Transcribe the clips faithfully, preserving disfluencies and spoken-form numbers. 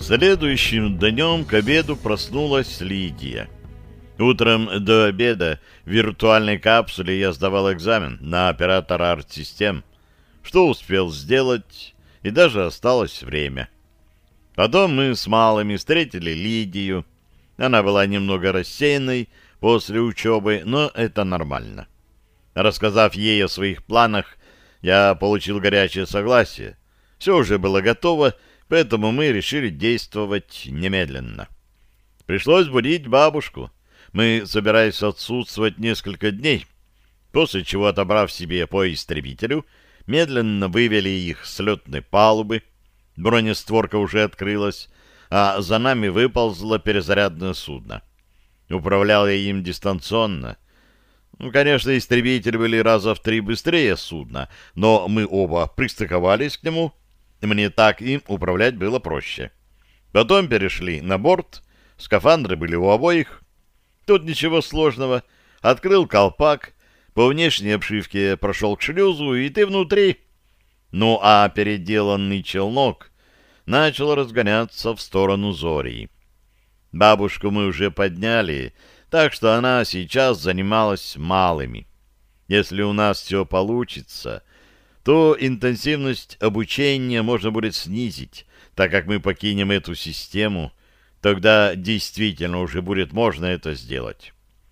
Следующим днем к обеду проснулась Лидия. Утром до обеда в виртуальной капсуле я сдавал экзамен на оператора арт-систем, что успел сделать, и даже осталось время. Потом мы с малыми встретили Лидию. Она была немного рассеянной после учебы, но это нормально. Рассказав ей о своих планах, я получил горячее согласие. Все уже было готово, поэтому мы решили действовать немедленно. Пришлось будить бабушку. Мы собирались отсутствовать несколько дней, после чего, отобрав себе по истребителю, медленно вывели их с летной палубы. Бронестворка уже открылась, а за нами выползло перезарядное судно. Управлял я им дистанционно. Ну, конечно, истребители были раза в три быстрее судна, но мы оба пристыковались к нему. Мне так им управлять было проще. Потом перешли на борт, скафандры были у обоих. Тут ничего сложного. Открыл колпак, по внешней обшивке прошел к шлюзу, и ты внутри. Ну, а переделанный челнок начал разгоняться в сторону Зории. Бабушку мы уже подняли, так что она сейчас занималась малыми. Если у нас все получится, то интенсивность обучения можно будет снизить, так как мы покинем эту систему, тогда действительно уже будет можно это сделать.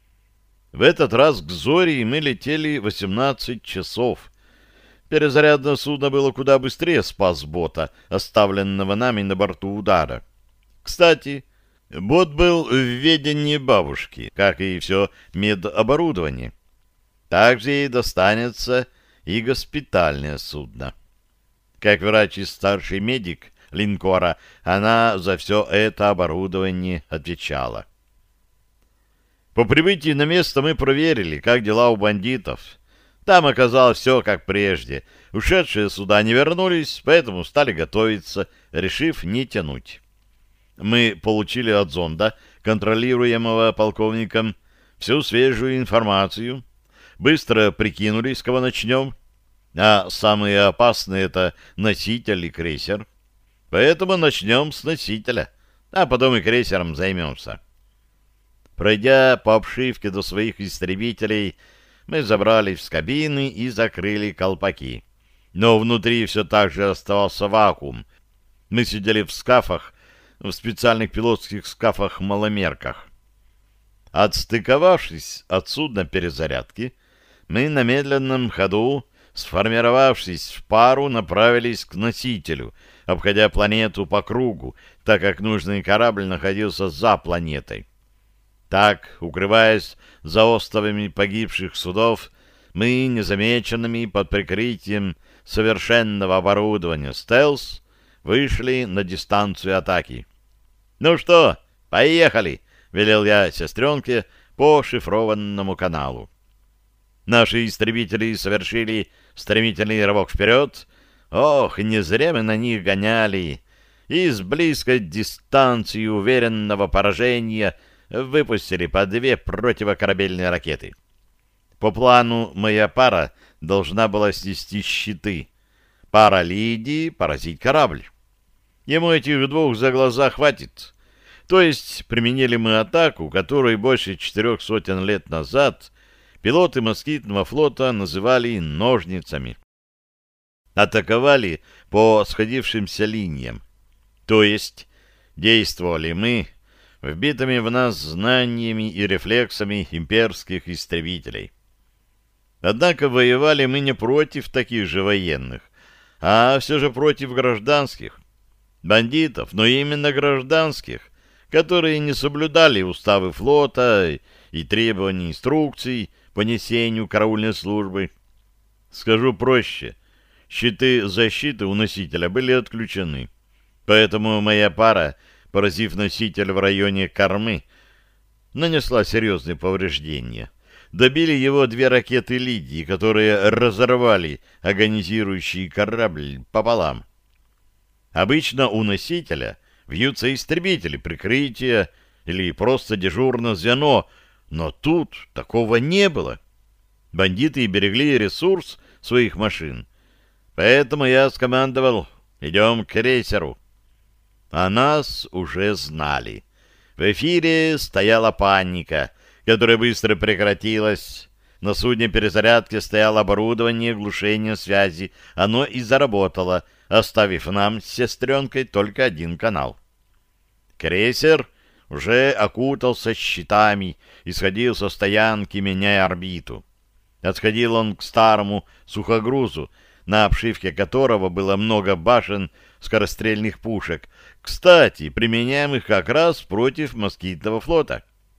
В этот раз к Зории мы летели восемнадцать часов. Перезарядное судно было куда быстрее спасбота, оставленного нами на борту удара. Кстати, бот был в ведении бабушки, как и все медоборудование. Также ей достанется и госпитальное судно. Как врач и старший медик линкора, она за все это оборудование отвечала. По прибытии на место мы проверили, как дела у бандитов. Там оказалось все как прежде. Ушедшие суда не вернулись, поэтому стали готовиться, решив не тянуть. Мы получили от зонда, контролируемого полковником, всю свежую информацию, быстро прикинули, с кого начнем, а самые опасные — это носитель и крейсер. Поэтому начнем с носителя, а потом и крейсером займемся. Пройдя по обшивке до своих истребителей, мы забрались в кабины и закрыли колпаки. Но внутри все так же оставался вакуум. Мы сидели в скафах, в специальных пилотских скафах-маломерках. Отстыковавшись от судна перезарядки, мы на медленном ходу, сформировавшись в пару, направились к носителю, обходя планету по кругу, так как нужный корабль находился за планетой. Так, укрываясь за остовами погибших судов, мы, незамеченными под прикрытием совершенного оборудования «Стелс», вышли на дистанцию атаки. «Ну что, поехали!» — велел я сестренке по шифрованному каналу. Наши истребители совершили стремительный рывок вперед. Ох, не зря мы на них гоняли. И с близкой дистанции уверенного поражения выпустили по две противокорабельные ракеты. По плану моя пара должна была снести щиты. Пара Лидии поразить корабль. Ему этих двух за глаза хватит. То есть применили мы атаку, которую больше четырех сотен лет назад пилоты москитного флота называли ножницами. Атаковали по сходившимся линиям. То есть действовали мы вбитыми в нас знаниями и рефлексами имперских истребителей. Однако воевали мы не против таких же военных, а все же против гражданских. Бандитов, но именно гражданских, которые не соблюдали уставы флота и требования инструкций по несению караульной службы. Скажу проще, щиты защиты у носителя были отключены, поэтому моя пара, поразив носитель в районе кормы, нанесла серьезные повреждения. Добили его две ракеты Лидии, которые разорвали агонизирующий корабль пополам. Обычно у носителя вьются истребители прикрытия или просто дежурное звено, но тут такого не было. Бандиты берегли ресурс своих машин, поэтому я скомандовал: «Идем к крейсеру». о нас уже знали. В эфире стояла паника, которая быстро прекратилась. На судне перезарядки стояло оборудование глушения связи. Оно и заработало, оставив нам с сестренкой только один канал. Крейсер уже окутался щитами и сходил со стоянки, меняя орбиту. Отходил он к старому сухогрузу, на обшивке которого было много башен скорострельных пушек, кстати, применяемых как раз против москитного флота.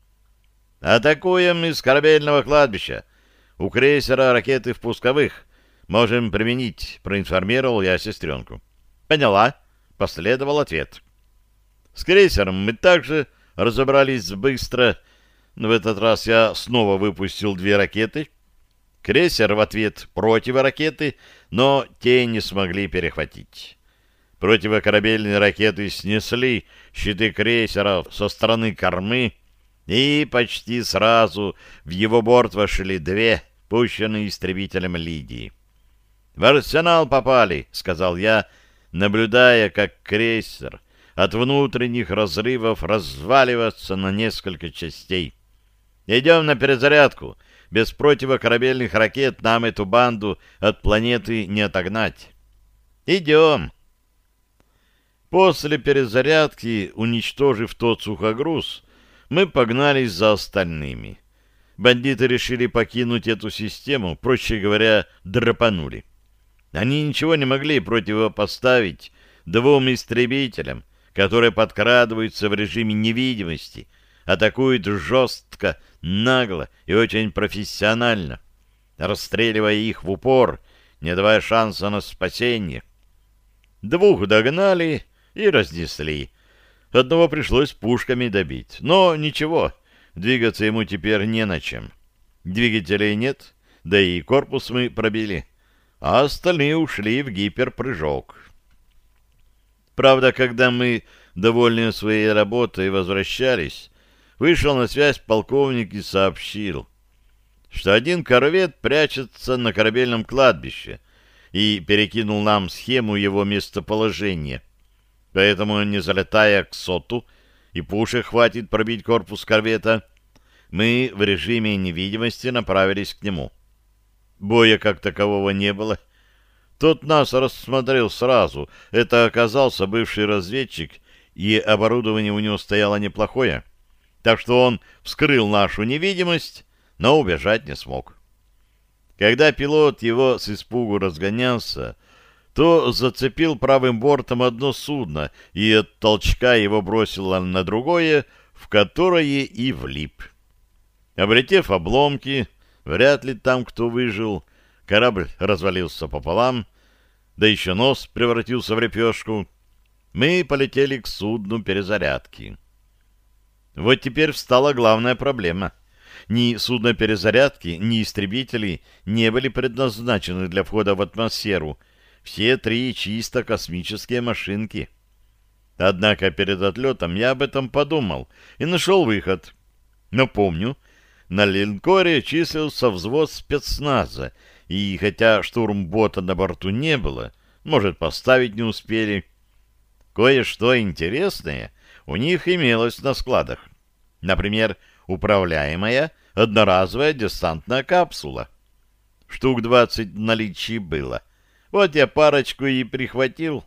«Атакуем из корабельного кладбища. У крейсера ракеты в пусковых. Можем применить», — проинформировал я сестренку. «Поняла», — последовал ответ. С крейсером мы также разобрались быстро, но в этот раз я снова выпустил две ракеты. Крейсер в ответ противоракеты, но те не смогли перехватить. Противокорабельные ракеты снесли щиты крейсера со стороны кормы, и почти сразу в его борт вошли две, пущенные истребителем Лидии. «В арсенал попали», — сказал я, наблюдая, как крейсер от внутренних разрывов разваливается на несколько частей. «Идем на перезарядку. Без противокорабельных ракет нам эту банду от планеты не отогнать». «Идем». После перезарядки, уничтожив тот сухогруз, мы погнались за остальными. Бандиты решили покинуть эту систему, проще говоря, драпанули. Они ничего не могли противопоставить двум истребителям, которые подкрадываются в режиме невидимости, атакуют жестко, нагло и очень профессионально, расстреливая их в упор, не давая шанса на спасение. Двух догнали и разнесли. Одного пришлось пушками добить. Но ничего, двигаться ему теперь не на чем. Двигателей нет, да и корпус мы пробили, а остальные ушли в гиперпрыжок. Правда, когда мы, довольные своей работой, возвращались, вышел на связь полковник и сообщил, что один корвет прячется на корабельном кладбище, и перекинул нам схему его местоположения. Поэтому, не залетая к соту, и пушек хватит пробить корпус корвета, мы в режиме невидимости направились к нему. Боя как такового не было. Тот нас рассмотрел сразу. Это оказался бывший разведчик, и оборудование у него стояло неплохое. Так что он вскрыл нашу невидимость, но убежать не смог. Когда пилот его с испугу разгонялся, то зацепил правым бортом одно судно и от толчка его бросило на другое, в которое и влип. Облетев обломки, вряд ли там кто выжил, корабль развалился пополам, да еще нос превратился в репешку. Мы полетели к судну перезарядки. Вот теперь встала главная проблема. Ни судно перезарядки, ни истребители не были предназначены для входа в атмосферу. Все три чисто космические машинки. Однако перед отлетом я об этом подумал и нашел выход. Но помню, на линкоре числился взвод спецназа, и хотя штурмбота на борту не было, может, поставить не успели, кое-что интересное у них имелось на складах. Например, управляемая одноразовая десантная капсула. Штук двадцать в наличии было. Вот я парочку и прихватил.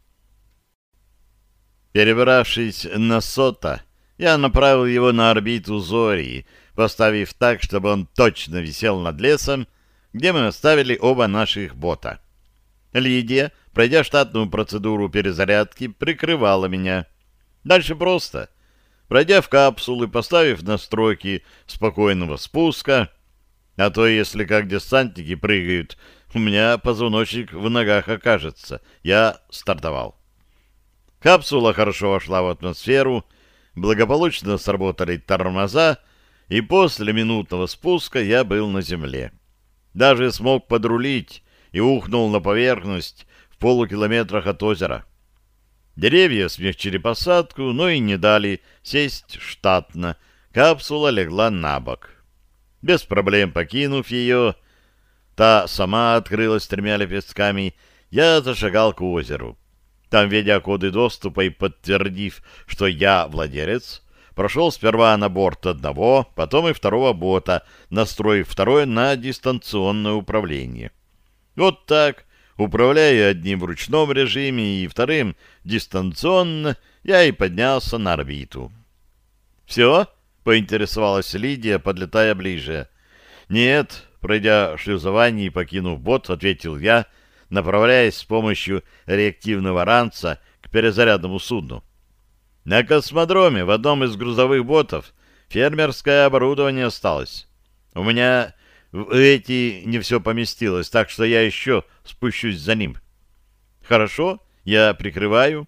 Перебравшись на Сота, я направил его на орбиту Зории, поставив так, чтобы он точно висел над лесом, где мы оставили оба наших бота. Лидия, пройдя штатную процедуру перезарядки, прикрывала меня. Дальше просто. Пройдя в капсулу и поставив настройки спокойного спуска, а то, если как десантники прыгают, у меня позвоночник в ногах окажется, я стартовал. Капсула хорошо вошла в атмосферу, благополучно сработали тормоза, и после минутного спуска я был на земле. Даже смог подрулить и ухнул на поверхность в полукилометрах от озера. Деревья смягчили посадку, но и не дали сесть штатно. Капсула легла на бок. Без проблем покинув ее, та сама открылась тремя лепестками, я зашагал к озеру. Там, введя коды доступа и подтвердив, что я владелец, прошел сперва на борт одного, потом и второго бота, настроив второе на дистанционное управление. Вот так, управляя одним в ручном режиме и вторым дистанционно, я и поднялся на орбиту. «Все?» — поинтересовалась Лидия, подлетая ближе. «Нет», — пройдя шлюзование и покинув бот, ответил я, направляясь с помощью реактивного ранца к перезарядному судну. На космодроме в одном из грузовых ботов фермерское оборудование осталось. У меня в эти не все поместилось, так что я еще спущусь за ним. Хорошо, я прикрываю.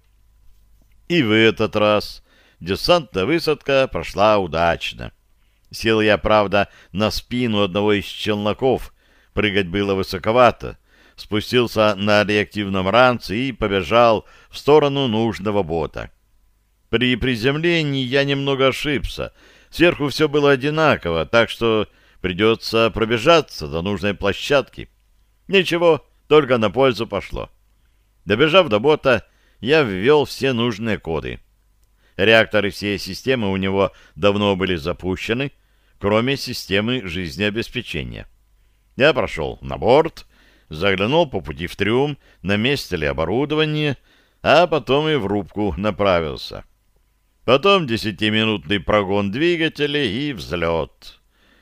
И в этот раз десантная высадка прошла удачно. Сел я, правда, на спину одного из челноков. Прыгать было высоковато. Спустился на реактивном ранце и побежал в сторону нужного бота. При приземлении я немного ошибся. Сверху все было одинаково, так что придется пробежаться до нужной площадки. Ничего, только на пользу пошло. Добежав до бота, я ввел все нужные коды. Реакторы всей системы у него давно были запущены, кроме системы жизнеобеспечения. Я прошел на борт, заглянул по пути в трюм, на месте ли оборудование, а потом и в рубку направился. Потом десятиминутный прогон двигателей и взлет.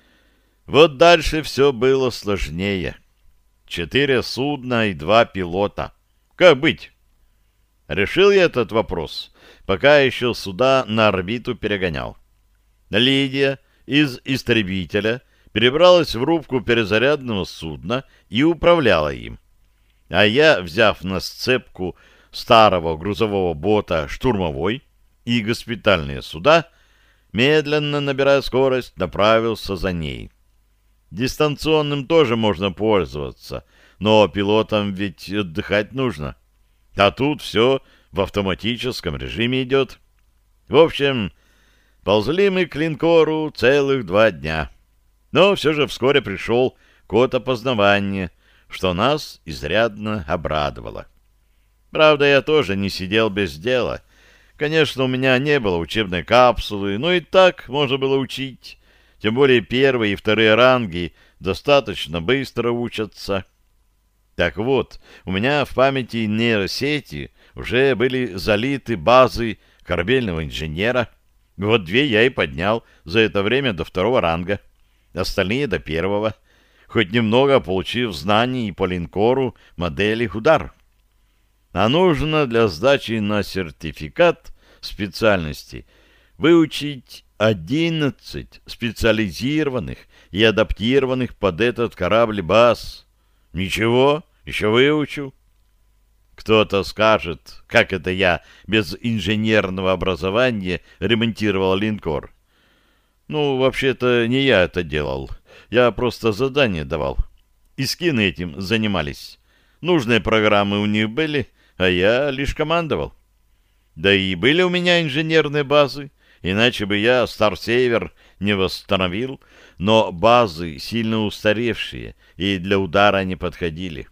Вот дальше все было сложнее. Четыре судна и два пилота. Как быть? Решил я этот вопрос, пока еще суда на орбиту перегонял. Лидия из истребителя перебралась в рубку перезарядного судна и управляла им. А я, взяв на сцепку старого грузового бота штурмовой и госпитальные суда, медленно набирая скорость, направился за ней. Дистанционным тоже можно пользоваться, но пилотам ведь отдыхать нужно. А тут все в автоматическом режиме идет. В общем, ползли мы к линкору целых два дня. Но все же вскоре пришел код опознавания, что нас изрядно обрадовало. Правда, я тоже не сидел без дела. Конечно, у меня не было учебной капсулы, но и так можно было учить. Тем более первые и вторые ранги достаточно быстро учатся. Так вот, у меня в памяти нейросети уже были залиты базы корабельного инженера. Вот две я и поднял за это время до второго ранга. Остальные до первого. Хоть немного получив знаний по линкору модели «Удар». А нужно для сдачи на сертификат специальности выучить одиннадцать специализированных и адаптированных под этот корабль баз. Ничего, еще выучу. Кто-то скажет, как это я без инженерного образования ремонтировал линкор. Ну, вообще-то не я это делал. Я просто задание давал. И скины этим занимались. Нужные программы у них были, а я лишь командовал. Да и были у меня инженерные базы, иначе бы я Старсейвер не восстановил, но базы сильно устаревшие и для удара не подходили.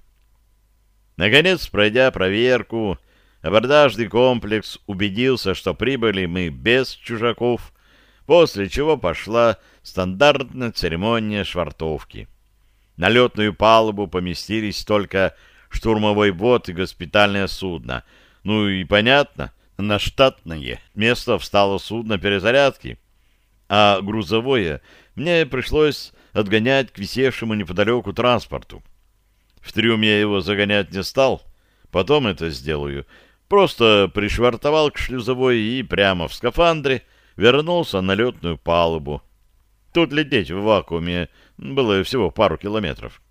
Наконец, пройдя проверку, абордажный комплекс убедился, что прибыли мы без чужаков, после чего пошла стандартная церемония швартовки. На летную палубу поместились только штурмовой бот и госпитальное судно. Ну и понятно, на штатное место встало судно перезарядки, а грузовое мне пришлось отгонять к висевшему неподалеку транспорту. В трюм я его загонять не стал, потом это сделаю. Просто пришвартовал к шлюзовой и прямо в скафандре вернулся на летную палубу. Тут лететь в вакууме было всего пару километров.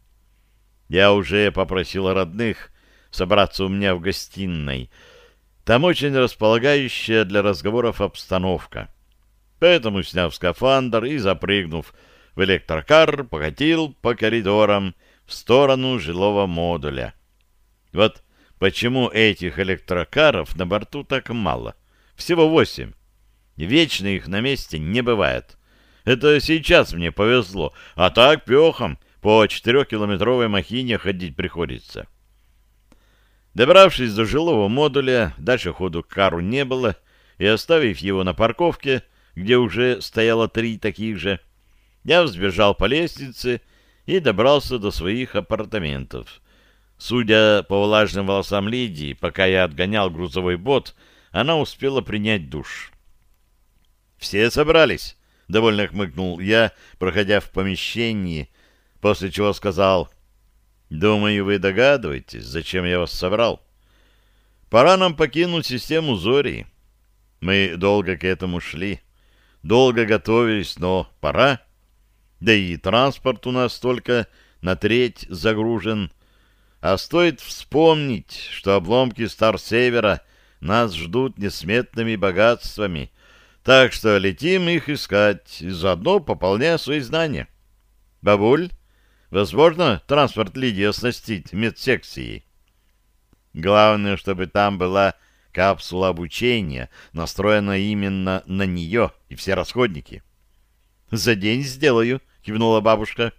Я уже попросил родных собраться у меня в гостиной. Там очень располагающая для разговоров обстановка. Поэтому, сняв скафандр и запрыгнув в электрокар, покатил по коридорам в сторону жилого модуля. Вот почему этих электрокаров на борту так мало. Всего восемь. Вечно их на месте не бывает. Это сейчас мне повезло, а так пехом по четырехкилометровой махине ходить приходится. Добравшись до жилого модуля, дальше ходу к кару не было, и оставив его на парковке, где уже стояло три таких же, я взбежал по лестнице и добрался до своих апартаментов. Судя по влажным волосам Лидии, пока я отгонял грузовой бот, она успела принять душ. «Все собрались?» — довольно хмыкнул я, проходя в помещении, после чего сказал: «Думаю, вы догадываетесь, зачем я вас собрал. Пора нам покинуть систему Зории. Мы долго к этому шли, долго готовились, но пора. Да и транспорт у нас только на треть загружен. А стоит вспомнить, что обломки Стар-Севера нас ждут несметными богатствами, так что летим их искать, и заодно пополняя свои знания. Бабуль, возможно, транспорт Лидии оснастить медсекцией? Главное, чтобы там была капсула обучения, настроенная именно на нее и все расходники». «За день сделаю», — кивнула бабушка.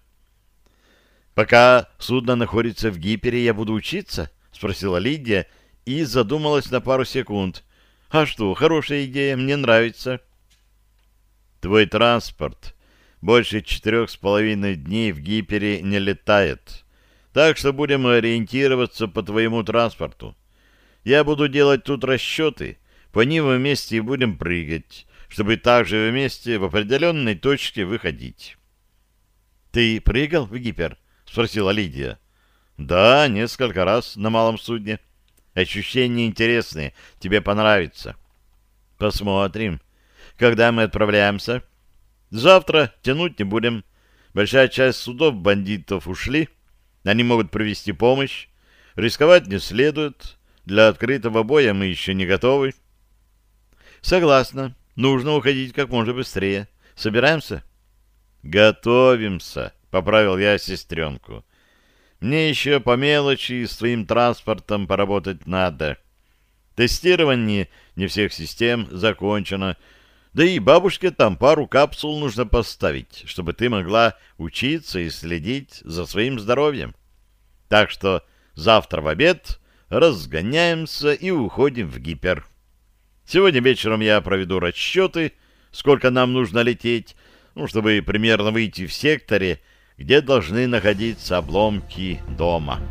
«Пока судно находится в гипере, я буду учиться?» — спросила Лидия и задумалась на пару секунд. «А что, хорошая идея, мне нравится». «Твой транспорт больше четырех с половиной дней в гипере не летает, так что будем ориентироваться по твоему транспорту. Я буду делать тут расчеты, по ним вместе и будем прыгать, чтобы также вместе в определенной точке выходить». «Ты прыгал в гипер?» — спросила Лидия. «Да, несколько раз на малом судне. Ощущения интересные, тебе понравится». «Посмотрим. Когда мы отправляемся?» «Завтра, тянуть не будем. Большая часть судов бандитов ушли. Они могут привести помощь. Рисковать не следует. Для открытого боя мы еще не готовы». «Согласна. Нужно уходить как можно быстрее. Собираемся?» «Готовимся», — поправил я сестренку. «Мне еще по мелочи с твоим транспортом поработать надо. Тестирование не всех систем закончено. Да и бабушке там пару капсул нужно поставить, чтобы ты могла учиться и следить за своим здоровьем. Так что завтра в обед разгоняемся и уходим в гипер. Сегодня вечером я проведу расчеты, сколько нам нужно лететь, ну, чтобы примерно выйти в секторе, где должны находиться обломки дома».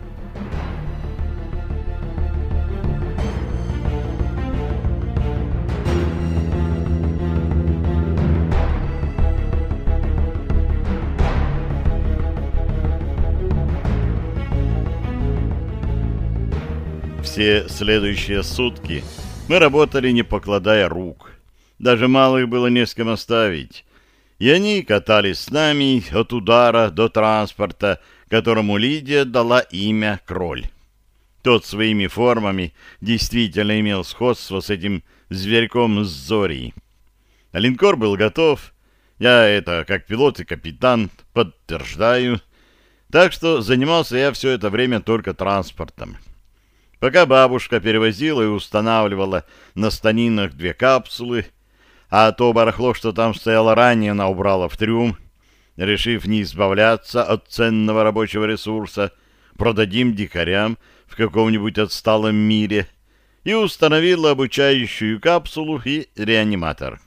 Все следующие сутки мы работали, не покладая рук. Даже малых было не с кем оставить. И они катались с нами от удара до транспорта, которому Лидия дала имя Кроль. Тот своими формами действительно имел сходство с этим зверьком с Зорей. Линкор был готов. Я это, как пилот и капитан, подтверждаю. Так что занимался я все это время только транспортом. Пока бабушка перевозила и устанавливала на станинах две капсулы, а то барахло, что там стояло ранее, она убрала в трюм, решив не избавляться от ценного рабочего ресурса, продадим дикарям в каком-нибудь отсталом мире, и установила обучающую капсулу и реаниматор.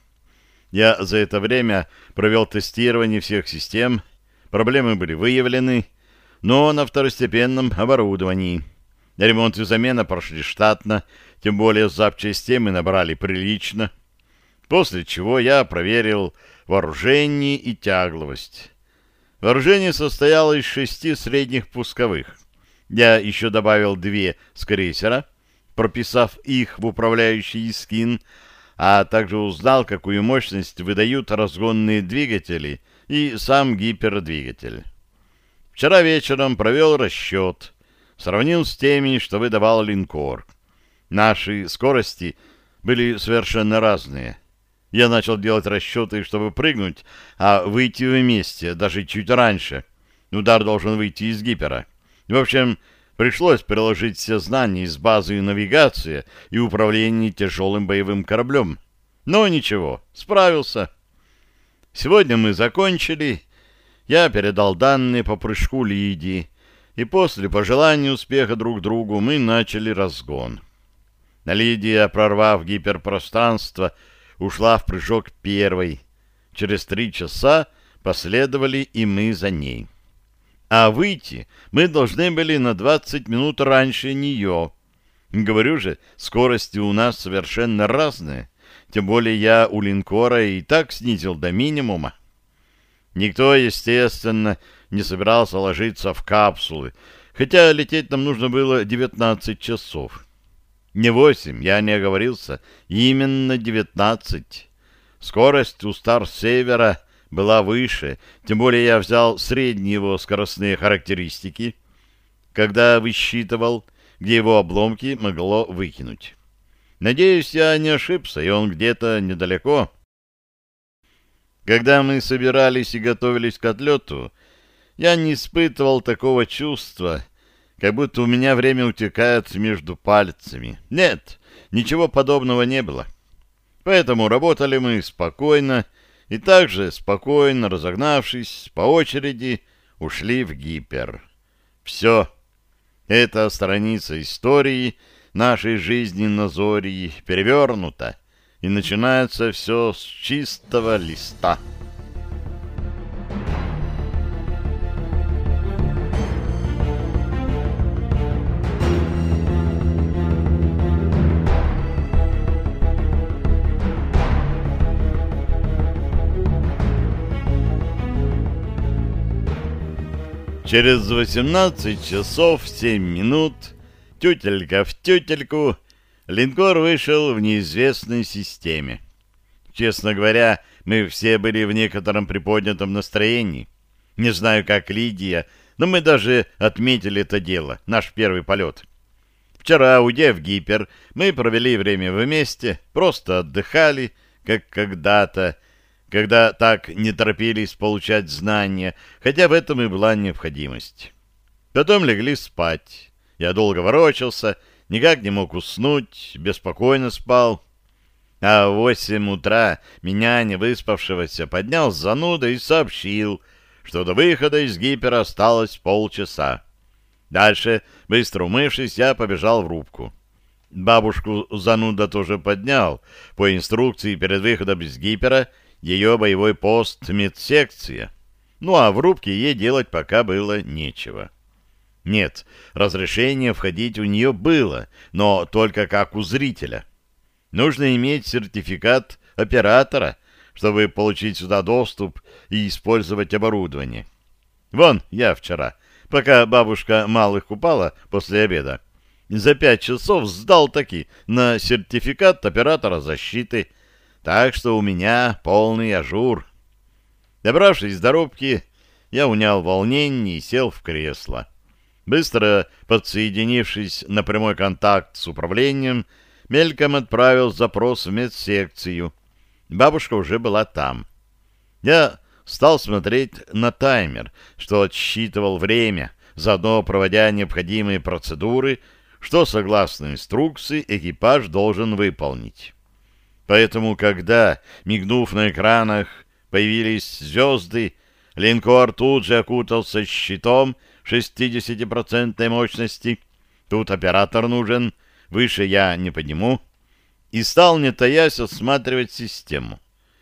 Я за это время провел тестирование всех систем, проблемы были выявлены, но на второстепенном оборудовании. Ремонт и замена прошли штатно, тем более запчастей мы набрали прилично, после чего я проверил вооружение и тягловость. Вооружение состояло из шести средних пусковых. Я еще добавил две с крейсера, прописав их в управляющий скин, а также узнал, какую мощность выдают разгонные двигатели и сам гипердвигатель. Вчера вечером провел расчет, сравнил с теми, что выдавал линкор. Наши скорости были совершенно разные. Я начал делать расчеты, чтобы прыгнуть, а выйти вместе, даже чуть раньше. Удар должен выйти из гипера. В общем, пришлось приложить все знания из базы навигации и управления тяжелым боевым кораблем. Но ничего, справился. Сегодня мы закончили. Я передал данные по прыжку Лидии. и после пожелания успеха друг другу мы начали разгон. Лидия, прорвав гиперпространство, ушла в прыжок первой. Через три часа последовали и мы за ней. А выйти мы должны были на двадцать минут раньше нее. Говорю же, скорости у нас совершенно разные. Тем более я у линкора и так снизил до минимума. Никто, естественно, не собирался ложиться в капсулы, хотя лететь нам нужно было девятнадцать часов. Не восемь, я не оговорился, именно девятнадцать. Скорость у Стар-Севера была выше, тем более я взял средние его скоростные характеристики, когда высчитывал, где его обломки могло выкинуть. Надеюсь, я не ошибся, и он где-то недалеко. Когда мы собирались и готовились к отлету, я не испытывал такого чувства, как будто у меня время утекает между пальцами. Нет, ничего подобного не было. Поэтому работали мы спокойно, и также спокойно, разогнавшись, по очереди ушли в гипер. Все. Эта страница истории нашей жизни на Зории перевернута, и начинается все с чистого листа. Через восемнадцать часов семь минут, тютелька в тютельку, линкор вышел в неизвестной системе. Честно говоря, мы все были в некотором приподнятом настроении. Не знаю, как Лидия, но мы даже отметили это дело, наш первый полет. Вчера, уйдя в гипер, мы провели время вместе, просто отдыхали, как когда-то, когда так не торопились получать знания, хотя в этом и была необходимость. Потом легли спать. Я долго ворочался, никак не мог уснуть, беспокойно спал. А в восемь утра меня, не выспавшегося, поднял зануда и сообщил, что до выхода из гипера осталось полчаса. Дальше, быстро умывшись, я побежал в рубку. Бабушку зануда тоже поднял. По инструкции перед выходом из гипера ее боевой пост — медсекция. Ну а в рубке ей делать пока было нечего. Нет, разрешение входить у нее было, но только как у зрителя. Нужно иметь сертификат оператора, чтобы получить сюда доступ и использовать оборудование. Вон, я вчера, пока бабушка малых купала после обеда, за пять часов сдал таки на сертификат оператора защиты, так что у меня полный ажур. Добравшись до рубки, я унял волнение и сел в кресло. Быстро подсоединившись на прямой контакт с управлением, мельком отправил запрос в медсекцию. Бабушка уже была там. Я стал смотреть на таймер, что отсчитывал время, заодно проводя необходимые процедуры, что, согласно инструкции, экипаж должен выполнить. Поэтому, когда, мигнув на экранах, появились звезды, линкор тут же окутался щитом шестидесятипроцентной мощности, тут оператор нужен, выше я не подниму, и стал, не таясь, осматривать систему.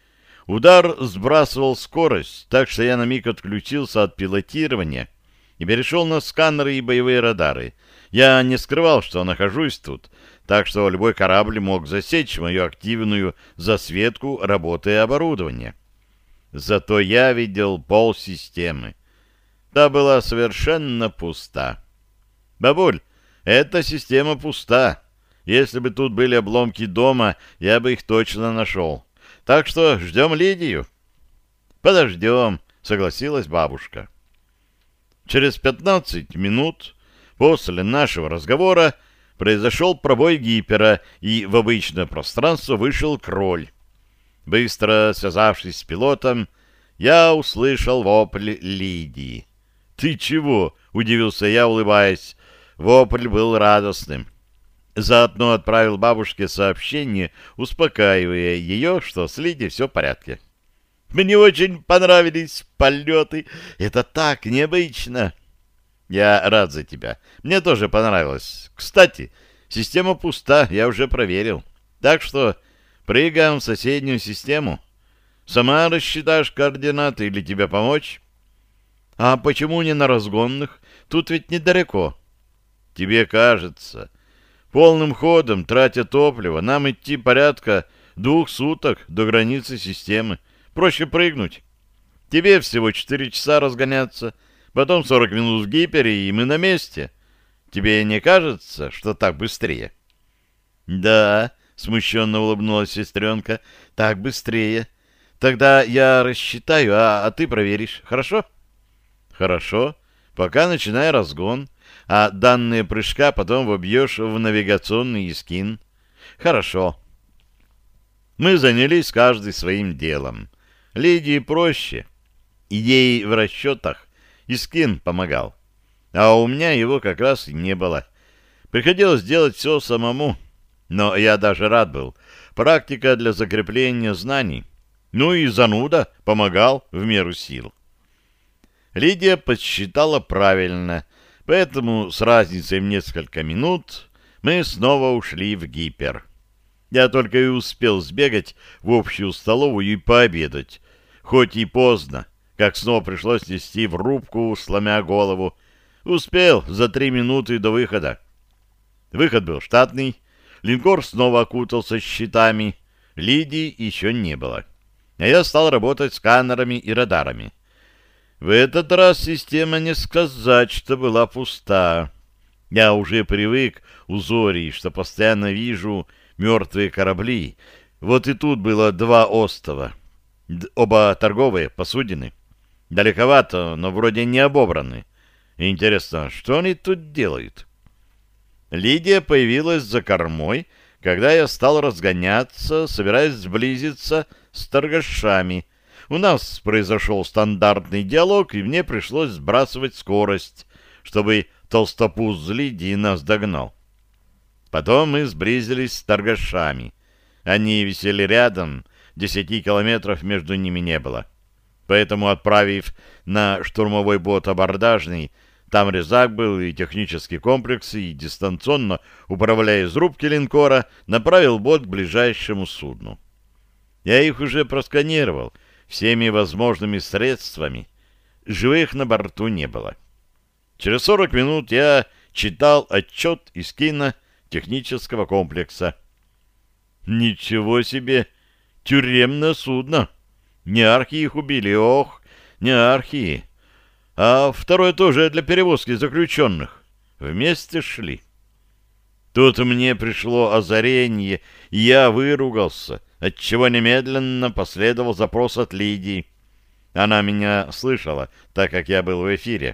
Удар сбрасывал скорость, так что я на миг отключился от пилотирования и перешел на сканеры и боевые радары. Я не скрывал, что нахожусь тут, так что любой корабль мог засечь мою активную засветку работы оборудования. Зато я видел полсистемы. Та была совершенно пуста. Бабуль, эта система пуста. Если бы тут были обломки дома, я бы их точно нашел. Так что ждем Лидию. Подождем, согласилась бабушка. Через пятнадцать минут после нашего разговора произошел пробой гипера, и в обычное пространство вышел кроль. Быстро связавшись с пилотом, я услышал вопль Лидии. «Ты чего?» — удивился я, улыбаясь. Вопль был радостным. Заодно отправил бабушке сообщение, успокаивая ее, что с Лидией все в порядке. «Мне очень понравились полеты. Это так необычно!» Я рад за тебя. Мне тоже понравилось. Кстати, система пуста, я уже проверил. Так что прыгаем в соседнюю систему. Сама рассчитаешь координаты или тебе помочь? А почему не на разгонных? Тут ведь недалеко. Тебе кажется. Полным ходом, тратя топливо, нам идти порядка двух суток до границы системы. Проще прыгнуть. Тебе всего четыре часа разгоняться, потом сорок минут в гипере, и мы на месте. Тебе не кажется, что так быстрее? Да, смущенно улыбнулась сестренка, так быстрее. Тогда я рассчитаю, а, а ты проверишь, хорошо? Хорошо. Пока начинай разгон, а данные прыжка потом вобьешь в навигационный искин. Хорошо. Мы занялись каждый своим делом. Лидии проще. Идеи в расчетах искин помогал. А у меня его как раз и не было. Приходилось делать все самому. Но я даже рад был. Практика для закрепления знаний. Ну и зануда помогал в меру сил. Лидия подсчитала правильно, поэтому с разницей в несколько минут мы снова ушли в гипер. Я только и успел сбегать в общую столовую и пообедать, хоть и поздно, как снова пришлось нести в рубку, сломя голову. Успел за три минуты до выхода. Выход был штатный, линкор снова окутался щитами, Лидии еще не было. А я стал работать сканерами и радарами. В этот раз система не сказать, что была пуста. Я уже привык у Зори, что постоянно вижу мертвые корабли. Вот и тут было два остова. Оба торговые, посудины. Далековато, но вроде не обобраны. Интересно, что они тут делают? Лидия появилась за кормой, когда я стал разгоняться, собираясь сблизиться с торгашами. У нас произошел стандартный диалог, и мне пришлось сбрасывать скорость, чтобы толстопуз Лидии нас догнал. Потом мы сблизились с торгашами. Они висели рядом, десяти километров между ними не было. Поэтому, отправив на штурмовой бот абордажный, там резак был и технический комплекс, и дистанционно, управляя из рубки линкора, направил бот к ближайшему судну. Я их уже просканировал всеми возможными средствами. Живых на борту не было. Через сорок минут я читал отчет из кинотехнического комплекса. Ничего себе! Тюремное судно! Не архи их убили, ох, не архи. А второе тоже для перевозки заключенных. Вместе шли. Тут мне пришло озарение, и я выругался, отчего немедленно последовал запрос от Лидии. Она меня слышала, так как я был в эфире.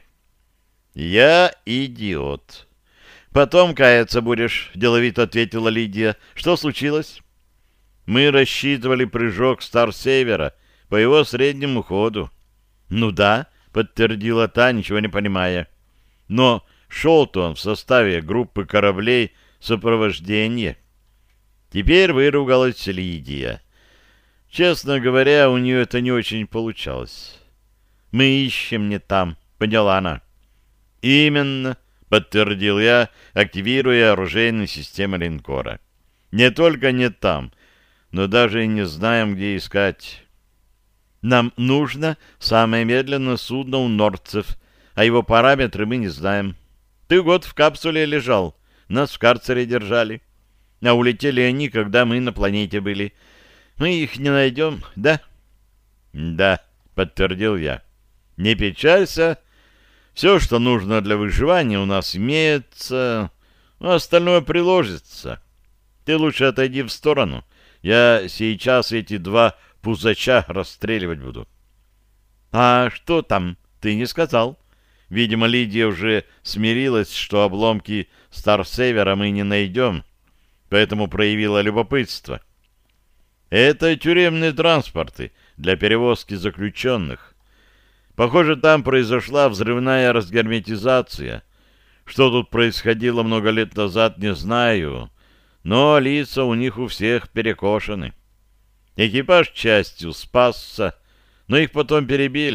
«Я идиот». «Потом каяться будешь», — деловито ответила Лидия. «Что случилось?» «Мы рассчитывали прыжок Старсевера по его среднему ходу». «Ну да», — подтвердила та, ничего не понимая. «Но шел-то он в составе группы кораблей сопровождения». Теперь выругалась Лидия. Честно говоря, у нее это не очень получалось. «Мы ищем не там», — поняла она. «Именно», — подтвердил я, активируя оружейную систему линкора. «Не только не там, но даже и не знаем, где искать. Нам нужно самое медленное судно у нордцев, а его параметры мы не знаем. Ты год в капсуле лежал, нас в карцере держали. А улетели они, когда мы на планете были. Мы их не найдем, да?» «Да», — подтвердил я. «Не печалься. Все, что нужно для выживания, у нас имеется, а остальное приложится. Ты лучше отойди в сторону. Я сейчас эти два пузача расстреливать буду». «А что там? Ты не сказал». Видимо, Лидия уже смирилась, что обломки Старсевера мы не найдем, поэтому проявила любопытство. «Это тюремные транспорты для перевозки заключенных. Похоже, там произошла взрывная разгерметизация. Что тут происходило много лет назад, не знаю, но лица у них у всех перекошены. Экипаж частью спасся, но их потом перебили.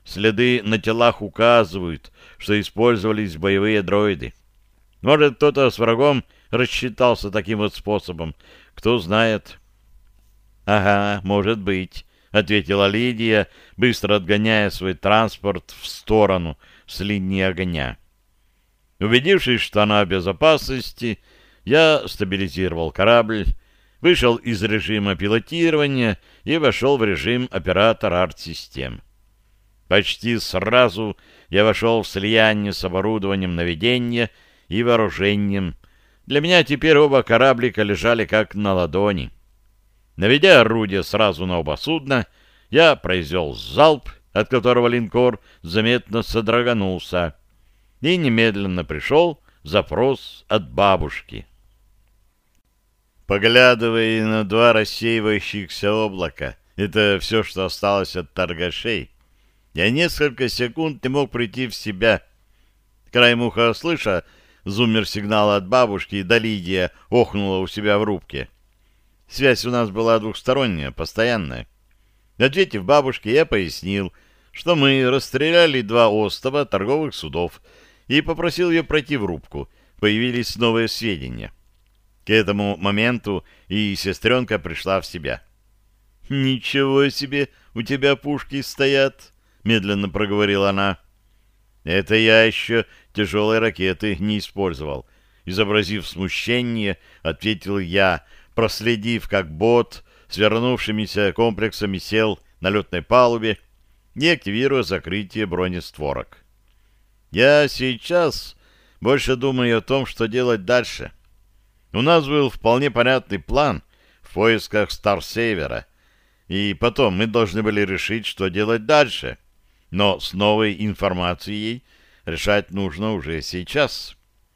Следы на телах указывают, что использовались боевые дроиды. Может, кто-то с врагом рассчитался таким вот способом. Кто знает. — Ага, может быть, — ответила Лидия, быстро отгоняя свой транспорт в сторону с линии огня. Убедившись, что она в безопасности, я стабилизировал корабль, вышел из режима пилотирования и вошел в режим оператора арт-систем. Почти сразу я вошел в слияние с оборудованием наведения и вооружением. Для меня теперь оба кораблика лежали как на ладони. Наведя орудие сразу на оба судна, я произвел залп, от которого линкор заметно содроганулся, и немедленно пришел запрос от бабушки. Поглядывая на два рассеивающихся облака, это все, что осталось от торгашей, я несколько секунд не мог прийти в себя. Краем уха слыша зуммер-сигнал от бабушки, да Лидия охнула у себя в рубке. Связь у нас была двухсторонняя, постоянная. Ответив бабушке, я пояснил, что мы расстреляли два остова торговых судов, и попросил ее пройти в рубку. Появились новые сведения. К этому моменту и сестренка пришла в себя. — Ничего себе, у тебя пушки стоят, — медленно проговорила она. — Это я еще тяжелые ракеты не использовал. Изобразив смущение, ответил я, проследив, как бот с вернувшимися комплексами сел на летной палубе и активируя закрытие бронестворок. Я сейчас больше думаю о том, что делать дальше. У нас был вполне понятный план в поисках Старсейвера, и потом мы должны были решить, что делать дальше. Но с новой информацией решать нужно уже сейчас.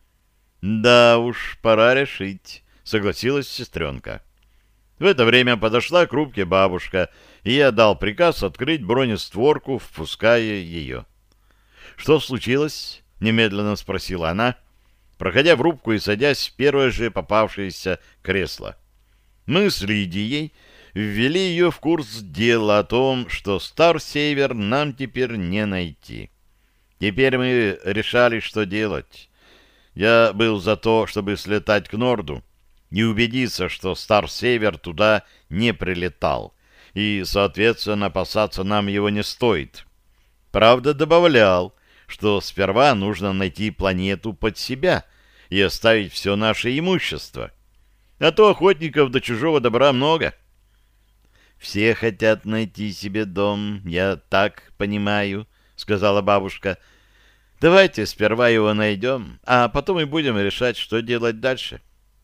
Да уж, пора решить, согласилась сестренка. В это время подошла к рубке бабушка, и я дал приказ открыть бронестворку, впуская ее. — Что случилось? — немедленно спросила она, проходя в рубку и садясь в первое же попавшееся кресло. Мы с Лидией ввели ее в курс дела о том, что Старсейвер нам теперь не найти. Теперь мы решали, что делать. Я был за то, чтобы слетать к Норду и убедиться, что Старсейвер туда не прилетал, и, соответственно, опасаться нам его не стоит. Правда, добавлял, что сперва нужно найти планету под себя и оставить все наше имущество. А то охотников до чужого добра много. «Все хотят найти себе дом, я так понимаю», — сказала бабушка. «Давайте сперва его найдем, а потом и будем решать, что делать дальше».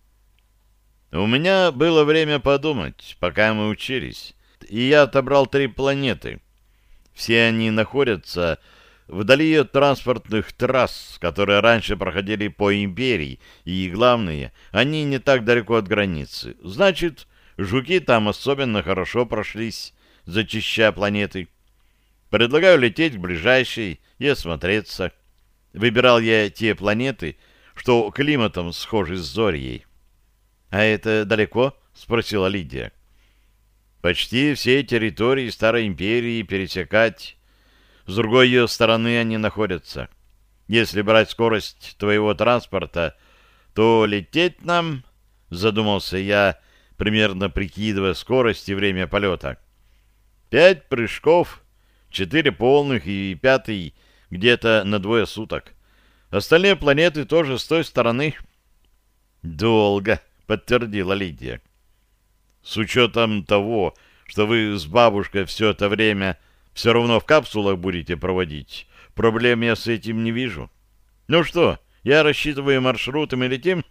У меня было время подумать, пока мы учились, и я отобрал три планеты. Все они находятся вдали от транспортных трасс, которые раньше проходили по империи, и, главное, они не так далеко от границы. Значит, жуки там особенно хорошо прошлись, зачищая планеты. Предлагаю лететь к ближайшей и осмотреться. Выбирал я те планеты, что климатом схожи с Зорьей. — А это далеко? — спросила Лидия. — Почти все территории Старой Империи пересекать. С другой ее стороны они находятся. Если брать скорость твоего транспорта, то лететь нам, задумался я, примерно прикидывая скорость и время полета. Пять прыжков, четыре полных и пятый где-то на двое суток. Остальные планеты тоже с той стороны. Долго, подтвердила Лидия. С учетом того, что вы с бабушкой все это время все равно в капсулах будете проводить, проблем я с этим не вижу. Ну что, я рассчитываю маршрут, и мы летим?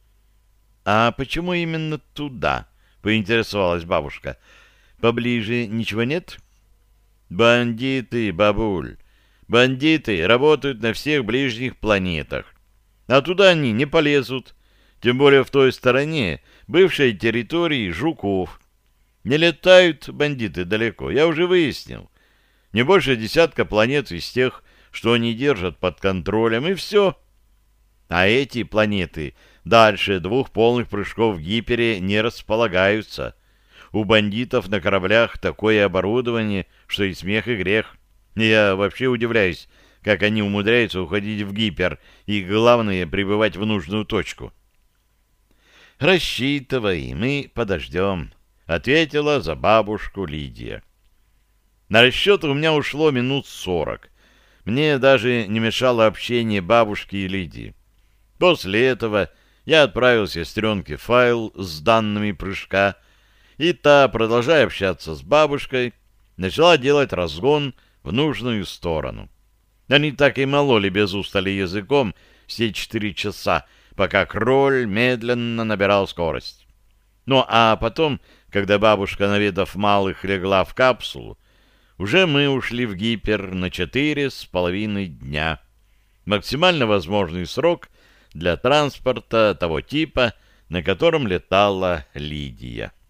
А почему именно туда? Поинтересовалась бабушка. Поближе ничего нет? Бандиты, бабуль. Бандиты работают на всех ближних планетах. А туда они не полезут. Тем более в той стороне бывшей территории жуков. Не летают бандиты далеко, я уже выяснил. Не больше десятка планет из тех, что они держат под контролем, и все. А эти планеты дальше двух полных прыжков в гипере не располагаются. У бандитов на кораблях такое оборудование, что и смех, и грех. Я вообще удивляюсь, как они умудряются уходить в гипер и, главное, прибывать в нужную точку. «Рассчитывай, мы подождем», — ответила за бабушку Лидия. На расчет у меня ушло минут сорок. Мне даже не мешало общение бабушки и Лидии. После этого я отправил сестренке файл с данными прыжка, и та, продолжая общаться с бабушкой, начала делать разгон в нужную сторону. Они так и мололи без устали языком все четыре часа, пока кроль медленно набирал скорость. Ну а потом, когда бабушка, наведав малых, легла в капсулу, уже мы ушли в гипер на четыре с половиной дня. Максимально возможный срок для транспорта того типа, на котором летала Лидия.